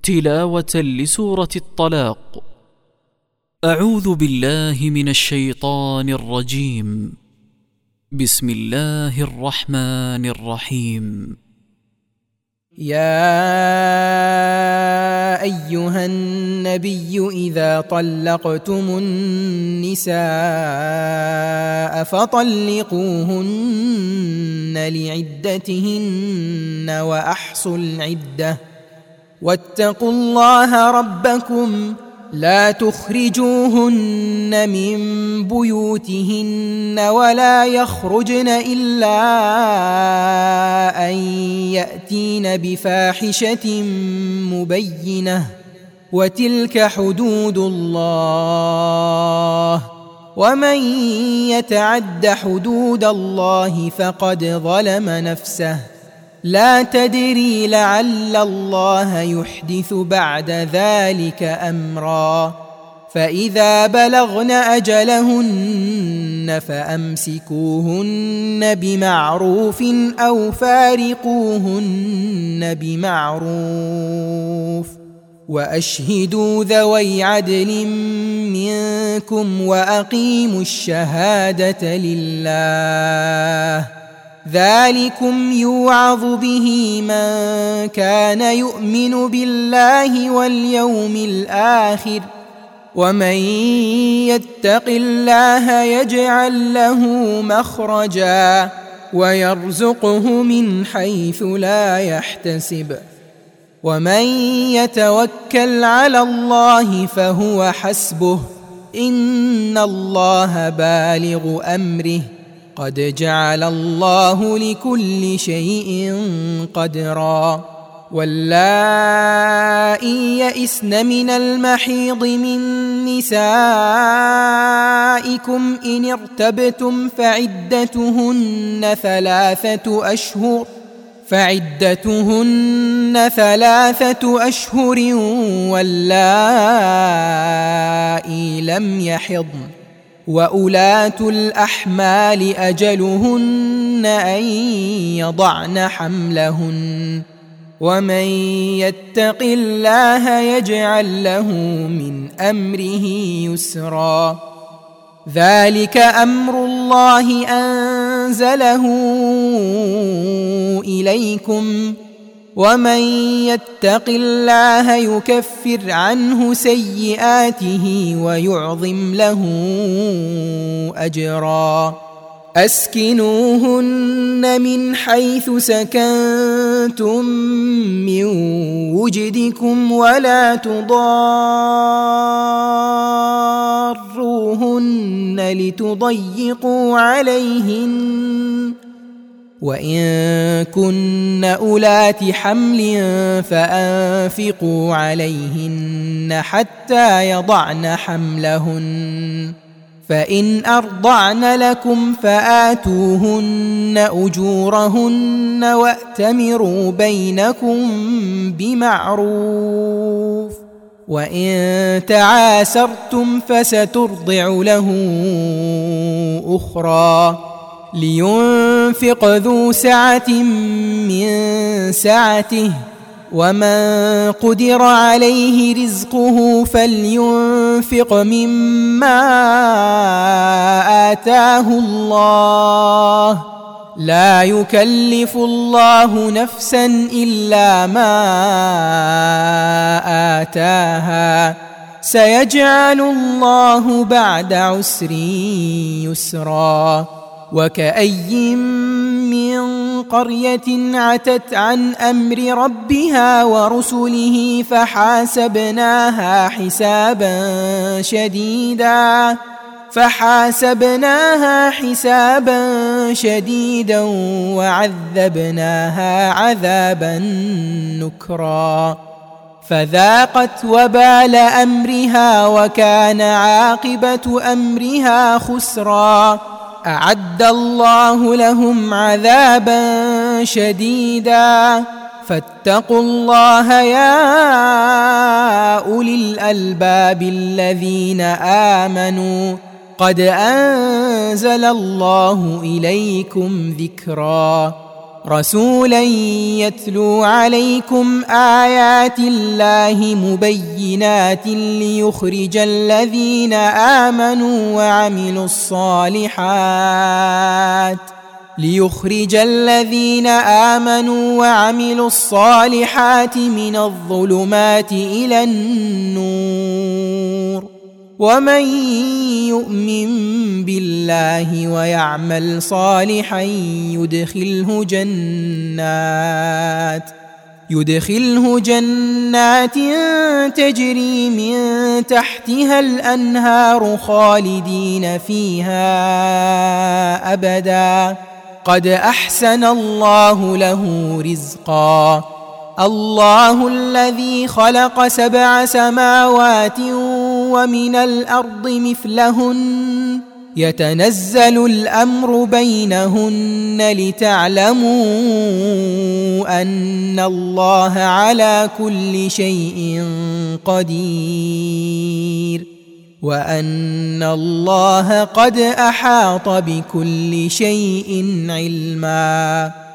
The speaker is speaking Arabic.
تلاوة لسورة الطلاق. أعوذ بالله من الشيطان الرجيم. بسم الله الرحمن الرحيم. يا أيها النبي إذا طلقتم النساء فطلقوهن لعدتهن وأحصوا العدة واتقوا الله ربكم لا تخرجوهن من بيوتهن ولا يخرجن إلا أن يأتين بفاحشة مبينة وتلك حدود الله ومن يتعد حدود الله فقد ظلم نفسه لا تدري لعل الله يحدث بعد ذلك أمرا فإذا بلغن أجلهن فأمسكوهن بمعروف أو فارقوهن بمعروف وأشهدوا ذوي عدل منكم وأقيموا الشهادة لله ذلكم يوعظ به من كان يؤمن بالله واليوم الآخر ومن يتق الله يجعل له مخرجا ويرزقه من حيث لا يحتسب ومن يتوكل على الله فهو حسبه إن الله بالغ أمره قد جعل الله لكل شيء قدرا واللائي يئسن من المحيض من نسائكم إن ارتبتم فعدتهن ثلاثة أشهر واللائي لم يحضن وأولاة الأحمال أجلهن أن يضعن حملهن ومن يتق الله يجعل له من أمره يسرا ذلك أمر الله أنزله إليكم ومن يتق الله يكفر عنه سيئاته ويعظم له أجرا أسكنوهن من حيث سكنتم من وجدكم ولا تضاروهن لتضيقوا عليهن وإن كن أولات حمل فأنفقوا عليهن حتى يضعن حملهن فإن أرضعن لكم فآتوهن أجورهن وأتمروا بينكم بمعروف وإن تعاسرتم فسترضع له أخرى لينفق ذو سعة من سعته ومن قدر عليه رزقه فلينفق مما آتاه الله لا يكلف الله نفسا إلا ما آتاها سيجعل الله بعد عسر يسرا وكأي من قرية عتت عن أمر ربها ورسله فحاسبناها حسابا شديدا وعذبناها عذابا نكرا فذاقت وبال أمرها وكان عاقبة أمرها خسرا أعد الله لهم عذابا شديدا فاتقوا الله يا أولي الألباب الذين آمنوا قد أنزل الله إليكم ذكرا رسولا يتلو عليكم آيات الله مبينات ليخرج الذين آمنوا وعملوا الصالحات من الظلمات إلى النور. ومن يؤمن بالله ويعمل صالحا يدخله جنات تجري من تحتها الأنهار خالدين فيها أبدا. قد أحسن الله له رزقا. الله الذي خلق 7 سماوات ومن الأرض مثلهن يتنزل الأمر بينهن لتعلموا أن الله على كل شيء قدير وأن الله قد أحاط بكل شيء علما.